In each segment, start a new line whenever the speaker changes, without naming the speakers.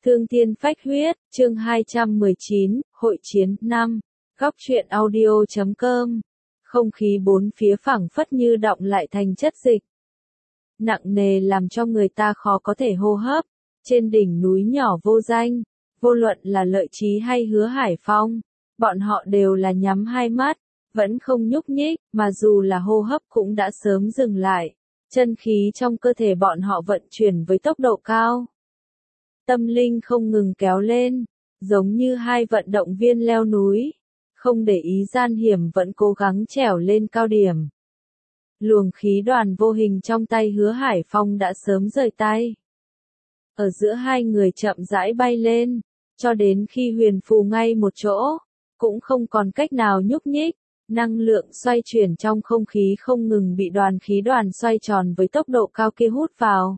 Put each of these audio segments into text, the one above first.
Thương thiên phách huyết, chương 219, hội chiến 5, góc truyện audio.com. Không khí bốn phía phảng phất như đọng lại thành chất dịch. Nặng nề làm cho người ta khó có thể hô hấp. Trên đỉnh núi nhỏ vô danh, vô luận là Lợi Chí hay Hứa Hải Phong, bọn họ đều là nhắm hai mắt, vẫn không nhúc nhích, mà dù là hô hấp cũng đã sớm dừng lại. Chân khí trong cơ thể bọn họ vận chuyển với tốc độ cao. Tâm linh không ngừng kéo lên, giống như hai vận động viên leo núi, không để ý gian hiểm vẫn cố gắng trèo lên cao điểm. Luồng khí đoàn vô hình trong tay Hứa Hải Phong đã sớm rời tay. Ở giữa hai người chậm rãi bay lên, cho đến khi huyền phù ngay một chỗ, cũng không còn cách nào nhúc nhích, năng lượng xoay chuyển trong không khí không ngừng bị đoàn khí đoàn xoay tròn với tốc độ cao kia hút vào.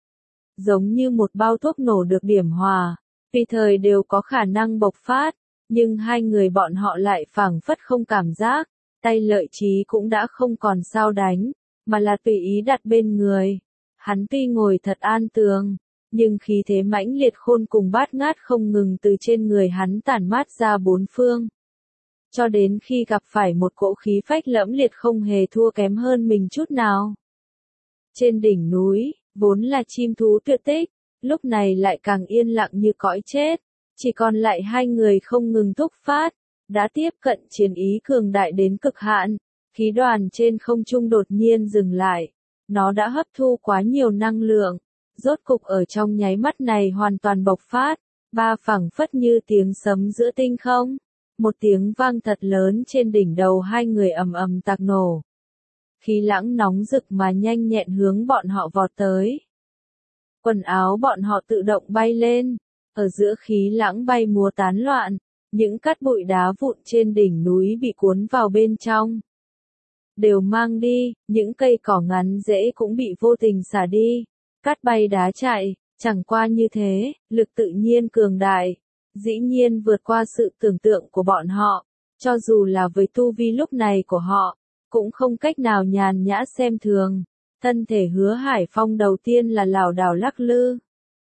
Giống như một bao thuốc nổ được điểm hòa, tùy thời đều có khả năng bộc phát, nhưng hai người bọn họ lại phảng phất không cảm giác, tay Lợi Chí cũng đã không còn sao đánh, mà là tùy ý đặt bên người. Hắn tuy ngồi thật an tường, nhưng khí thế mãnh liệt khôn cùng bát ngát không ngừng từ trên người hắn tản mát ra bốn phương. Cho đến khi gặp phải một cỗ khí phách lẫm liệt không hề thua kém hơn mình chút nào. Trên đỉnh núi, vốn là chim thú tuyệt tích, lúc này lại càng yên lặng như cõi chết, chỉ còn lại hai người không ngừng thúc phát, đã tiếp cận chiến ý cường đại đến cực hạn, khí đoàn trên không trung đột nhiên dừng lại, nó đã hấp thu quá nhiều năng lượng, rốt cục ở trong nháy mắt này hoàn toàn bộc phát, ba phảng phất như tiếng sấm giữa tinh không, một tiếng vang thật lớn trên đỉnh đầu hai người ầm ầm tạc nổ. Khí lãng nóng rực mà nhanh nhẹn hướng bọn họ vọt tới. Quần áo bọn họ tự động bay lên, ở giữa khí lãng bay múa tán loạn, những cát bụi đá vụn trên đỉnh núi bị cuốn vào bên trong. Đều mang đi, những cây cỏ ngắn rễ cũng bị vô tình xả đi, cát bay đá chạy, chẳng qua như thế, lực tự nhiên cường đại, dĩ nhiên vượt qua sự tưởng tượng của bọn họ, cho dù là với tu vi lúc này của họ, cũng không cách nào nhàn nhã xem thường. Thân thể Hứa Hải Phong đầu tiên là lảo đảo lắc lư.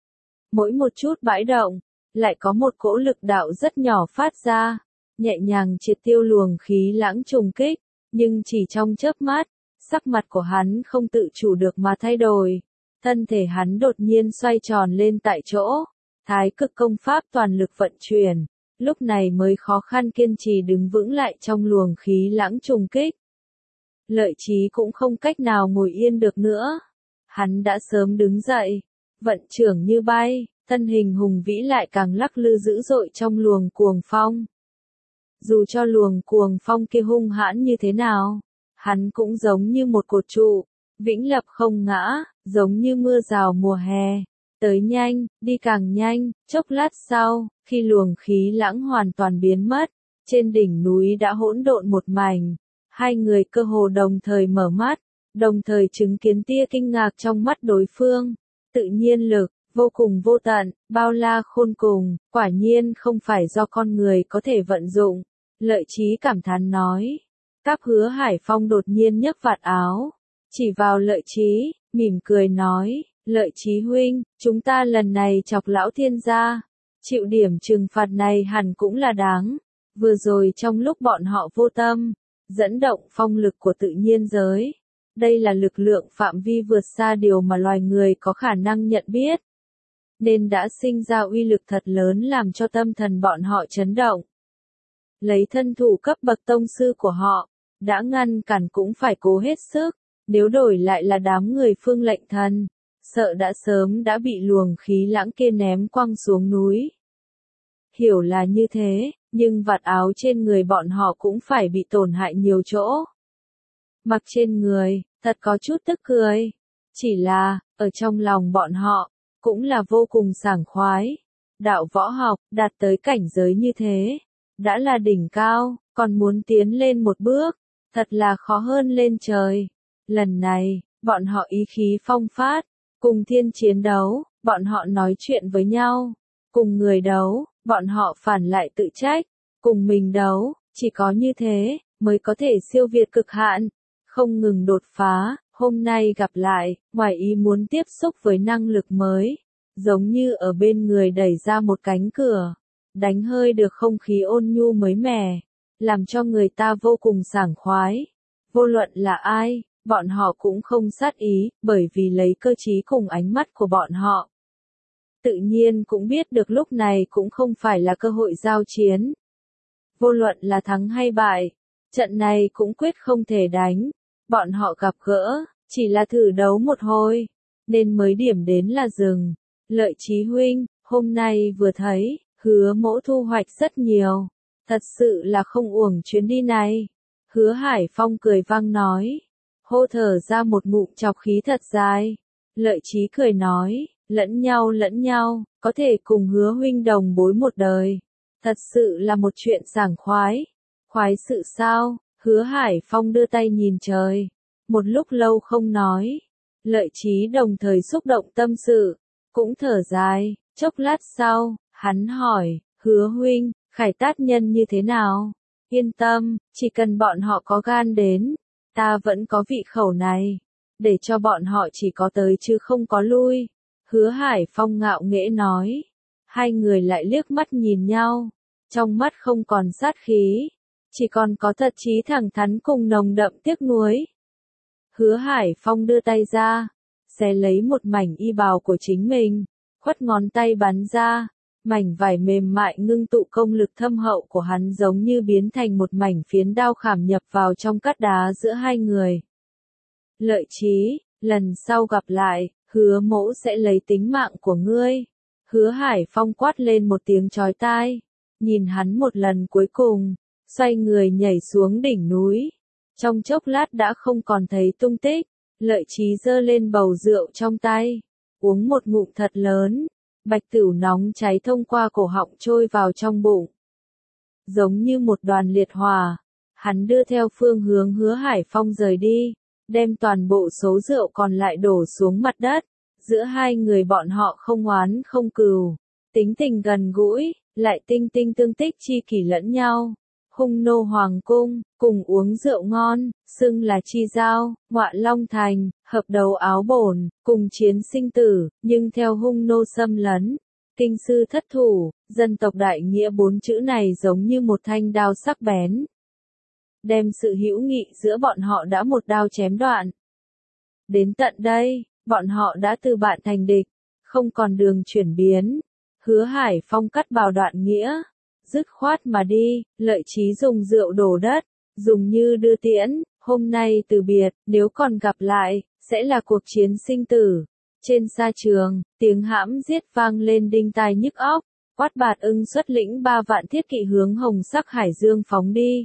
Mỗi một chút bãi động, lại có một cỗ lực đạo rất nhỏ phát ra, nhẹ nhàng triệt tiêu luồng khí lãng trùng kích, nhưng chỉ trong chớp mắt, sắc mặt của hắn không tự chủ được mà thay đổi. Thân thể hắn đột nhiên xoay tròn lên tại chỗ, thái cực công pháp toàn lực vận chuyển, lúc này mới khó khăn kiên trì đứng vững lại trong luồng khí lãng trùng kích. Lợi Chí cũng không cách nào ngồi yên được nữa. Hắn đã sớm đứng dậy, vận trưởng như bay, thân hình hùng vĩ lại càng lắc lư dữ dội trong luồng cuồng phong. Dù cho luồng cuồng phong kia hung hãn như thế nào, hắn cũng giống như một cột trụ, vĩnh lập không ngã, giống như mưa rào mùa hè. Tới nhanh, đi càng nhanh, chốc lát sau, khi luồng khí lãng hoàn toàn biến mất, trên đỉnh núi đã hỗn độn một mảnh. Hai người cơ hồ đồng thời mở mắt, đồng thời chứng kiến tia kinh ngạc trong mắt đối phương. Tự nhiên lực, vô cùng vô tận, bao la khôn cùng, quả nhiên không phải do con người có thể vận dụng. Lợi Chí cảm thán nói. Các Hứa Hải Phong đột nhiên nhấc vạt áo, chỉ vào Lợi Chí, mỉm cười nói, Lợi Chí huynh, chúng ta lần này chọc lão thiên gia, chịu điểm trừng phạt này hẳn cũng là đáng. Vừa rồi trong lúc bọn họ vô tâm, dẫn động phong lực của tự nhiên giới. Đây là lực lượng phạm vi vượt xa điều mà loài người có khả năng nhận biết. Nên đã sinh ra uy lực thật lớn làm cho tâm thần bọn họ chấn động. Lấy thân thủ cấp bậc tông sư của họ, đã ngăn cản cũng phải cố hết sức. Nếu đổi lại là đám người Phương Lệnh Thần, sợ đã sớm đã bị luồng khí lãng kia ném quăng xuống núi. Hiểu là như thế, nhưng vạt áo trên người bọn họ cũng phải bị tổn hại nhiều chỗ. Mặc trên người, thật có chút tức cười. Chỉ là, ở trong lòng bọn họ, cũng là vô cùng sảng khoái. Đạo võ học, đạt tới cảnh giới như thế, đã là đỉnh cao, còn muốn tiến lên một bước, thật là khó hơn lên trời. Lần này, bọn họ ý khí phong phát, cùng thiên chiến đấu, bọn họ nói chuyện với nhau, cùng người đấu, bọn họ phản lại tự trách, cùng mình đấu, chỉ có như thế, mới có thể siêu việt cực hạn, không ngừng đột phá. Hôm nay gặp lại, ngoài ý muốn tiếp xúc với năng lực mới, giống như ở bên người đẩy ra một cánh cửa, đánh hơi được không khí ôn nhu mới mẻ, làm cho người ta vô cùng sảng khoái. Vô luận là ai, bọn họ cũng không sát ý, bởi vì lấy cơ trí cùng ánh mắt của bọn họ. Tự nhiên cũng biết được lúc này cũng không phải là cơ hội giao chiến. Vô luận là thắng hay bại, trận này cũng quyết không thể đánh. Bọn họ gặp gỡ, chỉ là thử đấu một hồi, nên mới điểm đến là dừng. Lợi Chí huynh, hôm nay vừa thấy, Hứa Mỗ thu hoạch rất nhiều. Thật sự là không uổng chuyến đi này. Hứa Hải Phong cười vang nói. Hô thở ra một ngụm chọc khí thật dài. Lợi Chí cười nói, lẫn nhau, có thể cùng Hứa huynh đồng bối một đời. Thật sự là một chuyện sảng khoái. Khoái sự sao? Hứa Hải Phong đưa tay nhìn trời. Một lúc lâu không nói. Lợi Chí đồng thời xúc động tâm sự. Cũng thở dài, chốc lát sau, hắn hỏi, Hứa huynh, Khải Tát nhân như thế nào? Yên tâm, chỉ cần bọn họ có gan đến, ta vẫn có vị khẩu này. Để cho bọn họ chỉ có tới chứ không có lui. Hứa Hải Phong ngạo nghễ nói. Hai người lại liếc mắt nhìn nhau. Trong mắt không còn sát khí. Chỉ còn có thật chí thẳng thắn cùng nồng đậm tiếc nuối. Hứa Hải Phong đưa tay ra. Xé lấy một mảnh y bào của chính mình. Khuất ngón tay bắn ra. Mảnh vải mềm mại ngưng tụ công lực thâm hậu của hắn giống như biến thành một mảnh phiến đao khảm nhập vào trong cát đá giữa hai người. Lợi Chí, lần sau gặp lại, Hứa Mỗ sẽ lấy tính mạng của ngươi. Hứa Hải Phong quát lên một tiếng chói tai. Nhìn hắn một lần cuối cùng, xoay người nhảy xuống đỉnh núi. Trong chốc lát đã không còn thấy tung tích. Lợi Chí giơ lên bầu rượu trong tay, uống một ngụm thật lớn. Bạch tửu nóng cháy thông qua cổ họng trôi vào trong bụng. Giống như một đoàn liệt hỏa, hắn đưa theo phương hướng Hứa Hải Phong rời đi, đem toàn bộ số rượu còn lại đổ xuống mặt đất. Giữa hai người bọn họ không oán không cừu, tính tình gần gũi, lại tinh tinh tương tích chi kỷ lẫn nhau. Hung nô hoàng cung, cùng uống rượu ngon, xưng là chi giao, ngọa long thành, hợp đầu áo bổn, cùng chiến sinh tử, nhưng theo hung nô xâm lấn, kinh sư thất thủ, dân tộc đại nghĩa bốn chữ này giống như một thanh đao sắc bén. Đem sự hữu nghị giữa bọn họ đã một đao chém đoạn. Đến tận đây, bọn họ đã từ bạn thành địch, không còn đường chuyển biến. Hứa Hải Phong cắt bào đoạn nghĩa. Dứt khoát mà đi, Lợi Chí dùng rượu đổ đất, dùng như đưa tiễn, hôm nay từ biệt, nếu còn gặp lại, sẽ là cuộc chiến sinh tử. Trên sa trường, tiếng hãm giết vang lên đinh tai nhức óc, Quát Bạt Ưng xuất lĩnh 3 vạn thiết kỵ hướng Hồng Sắc Hải Dương phóng đi.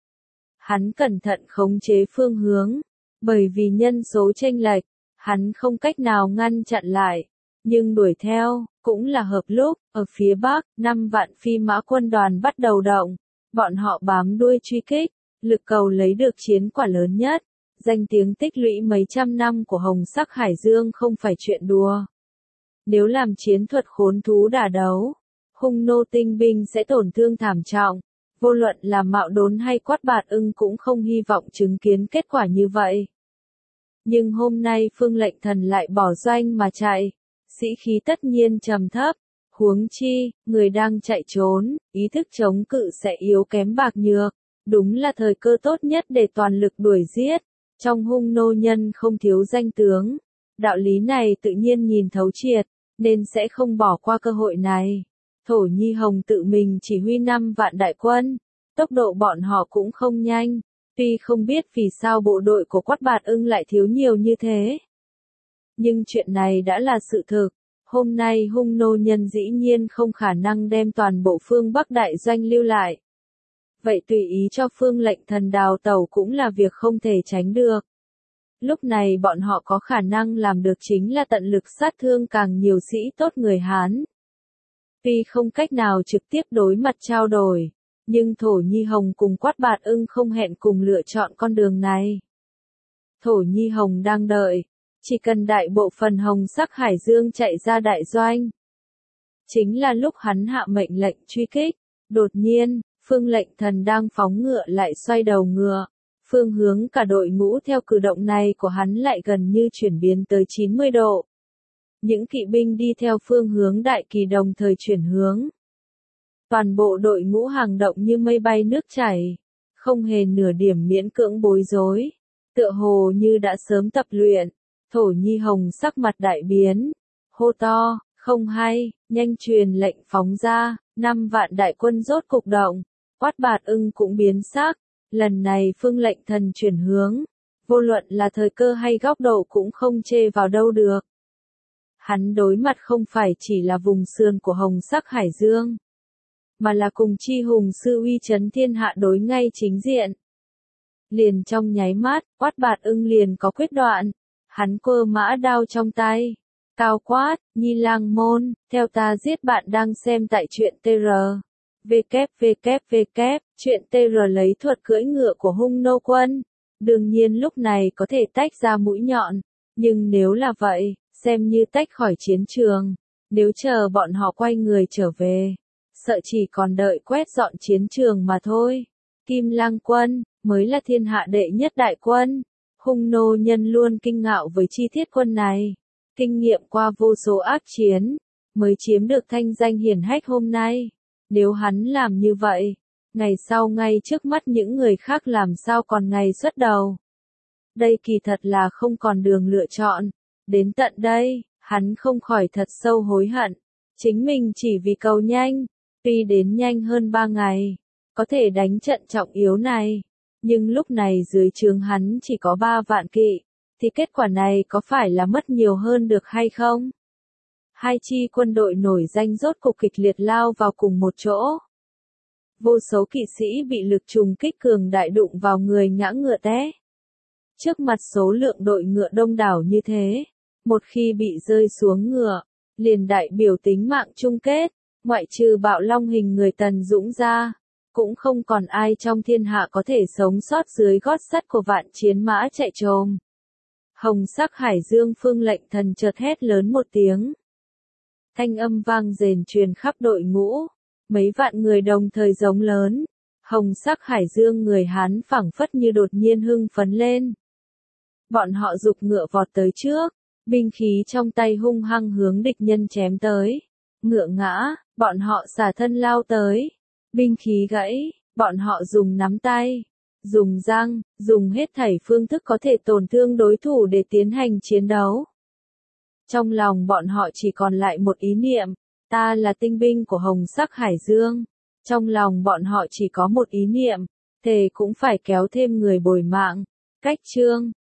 Hắn cẩn thận khống chế phương hướng, bởi vì nhân số chênh lệch, hắn không cách nào ngăn chặn lại. Nhưng đuổi theo, cũng là hợp lúc, ở phía bắc, 5 vạn phi mã quân đoàn bắt đầu động. Bọn họ bám đuôi truy kích, lực cầu lấy được chiến quả lớn nhất. Danh tiếng tích lũy mấy trăm năm của Hồng Sắc Hải Dương không phải chuyện đùa. Nếu làm chiến thuật khốn thú đả đấu, hung nô tinh binh sẽ tổn thương thảm trọng. Vô luận là Mạo Đốn hay Quát Bạt Ưng cũng không hy vọng chứng kiến kết quả như vậy. Nhưng hôm nay Phương Lệnh Thần lại bỏ doanh mà chạy. Sĩ khí tất nhiên trầm thấp, huống chi, người đang chạy trốn, ý thức chống cự sẽ yếu kém bạc nhược, đúng là thời cơ tốt nhất để toàn lực đuổi giết. Trong hung nô nhân không thiếu danh tướng, đạo lý này tự nhiên nhìn thấu triệt, nên sẽ không bỏ qua cơ hội này. Thổ Nhi Hồng tự mình chỉ huy 5 vạn đại quân, tốc độ bọn họ cũng không nhanh, tuy không biết vì sao bộ đội của Quát Bạt Ưng lại thiếu nhiều như thế. Nhưng chuyện này đã là sự thực, hôm nay hung nô nhân dĩ nhiên không khả năng đem toàn bộ phương Bắc đại doanh lưu lại. Vậy tùy ý cho Phương Lệnh Thần đào tẩu cũng là việc không thể tránh được. Lúc này bọn họ có khả năng làm được chính là tận lực sát thương càng nhiều sĩ tốt người Hán. Tuy không cách nào trực tiếp đối mặt trao đổi, nhưng Thổ Nhi Hồng cùng Quát Bạt Ưng không hẹn cùng lựa chọn con đường này. Thổ Nhi Hồng đang đợi, chỉ cần đại bộ phần Hồng Sắc Hải Dương chạy ra đại doanh. Chính là lúc hắn hạ mệnh lệnh truy kích, đột nhiên, Phương Lệnh Thần đang phóng ngựa lại xoay đầu ngựa. Phương hướng cả đội ngũ theo cử động này của hắn lại gần như chuyển biến tới 90 độ. những kỵ binh đi theo phương hướng đại kỳ đồng thời chuyển hướng. Toàn bộ đội ngũ hàng động như mây bay nước chảy, không hề nửa điểm miễn cưỡng bối rối, tựa hồ như đã sớm tập luyện. Thổ Nhi Hồng sắc mặt đại biến, hô to, không hay, nhanh truyền lệnh phóng ra, 5 vạn đại quân rốt cục động. Quát Bạt Ưng cũng biến sắc, lần này phương lệnh thần chuyển hướng, vô luận là thời cơ hay góc độ cũng không chê vào đâu được. Hắn đối mặt không phải chỉ là vùng sườn của Hồng sắc Hải Dương, mà là cùng chi hùng sư uy chấn thiên hạ đối ngay chính diện. Liền trong nháy mắt, Quát Bạt Ưng liền có quyết đoạn, hắn quơ mã đao trong tay, cao quát, Nhi Lang môn, theo ta giết bạn đang xem tại truyện TR. www, truyện TR lấy thuật cưỡi ngựa của Hung Nô Quân. Đương nhiên lúc này có thể tách ra mũi nhọn, nhưng nếu là vậy, xem như tách khỏi chiến trường. Nếu chờ bọn họ quay người trở về, sợ chỉ còn đợi quét dọn chiến trường mà thôi. Kim Lang quân, mới là thiên hạ đệ nhất đại quân. Hung nô nhân luôn kinh ngạo với chi tiết quân này. Kinh nghiệm qua vô số ác chiến, mới chiếm được thanh danh hiển hách hôm nay. Nếu hắn làm như vậy, ngày sau ngay trước mắt những người khác làm sao còn ngày xuất đầu. Đây kỳ thật là không còn đường lựa chọn. Đến tận đây, hắn không khỏi thật sâu hối hận. Chính mình chỉ vì cầu nhanh, tuy đến nhanh hơn 3 ngày, có thể đánh trận trọng yếu này. Nhưng lúc này dưới trướng hắn chỉ có 3 vạn kỵ, thì kết quả này có phải là mất nhiều hơn được hay không? Hai chi quân đội nổi danh rốt cục kịch liệt lao vào cùng một chỗ. Vô số kỵ sĩ bị lực trùng kích cường đại đụng vào người ngã ngựa té. Trước mặt số lượng đội ngựa đông đảo như thế, một khi bị rơi xuống ngựa, liền đại biểu tính mạng chung kết, ngoại trừ Bạo Long hình người Tần Dũng ra, cũng không còn ai trong thiên hạ có thể sống sót dưới gót sắt của vạn chiến mã chạy trồm. Hồng sắc Hải Dương phương lệnh thần chợt hét lớn một tiếng. Thanh âm vang rền truyền khắp đội ngũ, mấy vạn người đồng thời giống lớn. Hồng sắc Hải Dương người Hán phảng phất như đột nhiên hưng phấn lên. Bọn họ giục ngựa vọt tới trước, binh khí trong tay hung hăng hướng địch nhân chém tới. Ngựa ngã, bọn họ xả thân lao tới. Binh khí gãy, bọn họ dùng nắm tay, dùng răng, dùng hết thảy phương thức có thể tổn thương đối thủ để tiến hành chiến đấu. Trong lòng bọn họ chỉ còn lại một ý niệm, ta là tinh binh của Hồng sắc Hải Dương. Trong lòng bọn họ chỉ có một ý niệm, thề cũng phải kéo thêm người bồi mạng. Cách chương